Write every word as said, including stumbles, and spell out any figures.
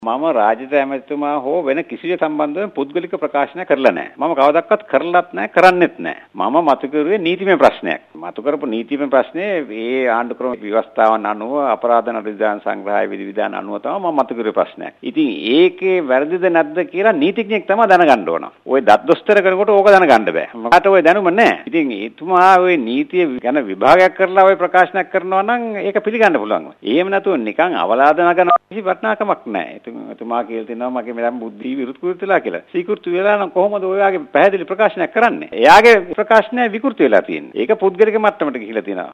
මම රාජිත ඇමතිතුමා හෝ වෙන කිසිය සම්බන්ධව පුද්ගලික ප්‍රකාශන කරලා නැහැ. මම කවදාවත් කරලත් නැහැ, කරන්නෙත් නැහැ. මම මතු කරුවේ නීතිමය ප්‍රශ්නයක්. මතු කරපු නීතිමය ප්‍රශ්නේ ඒ ආණ්ඩු ක්‍රම ව්‍යවස්ථාවන් අනුව අපරාධ නඩු සංග්‍රහය විධි විධාන අනුව තමයි මම මතු කරුවේ ප්‍රශ්නයක්. ඉතින් ඒකේ වැරදිද නැද්ද කියලා නීතිඥයෙක් තමයි දැනගන්න ඕන. ওই දත් දොස්තර කරනකොට ඕක දැනගන්න බෑ. මට ওই දැනුම නැහැ. ඉතින් එතුමා ওই නීතිය ගැන විභාගයක් කරලා ওই ප්‍රකාශනයක් කරනවා නම් ඒක පිළිගන්න පුළුවන්. එහෙම නැතුව නිකන් අවලාද නගනවා කිසි වටිනාකමක් නැහැ. එතුමා කියලා තිනවා මගේ මම බුද්ධි විකෘති වෙලා කියලා. විකෘති වෙලා නම් කොහොමද ඔය වගේ පැහැදිලි ප්‍රකාශනයක් කරන්නේ? එයාගේ ප්‍රකාශනය විකෘති වෙලා තියෙන්නේ. ඒක පුද්ගලික මට්ටමට ගිහිලා තියෙනවා.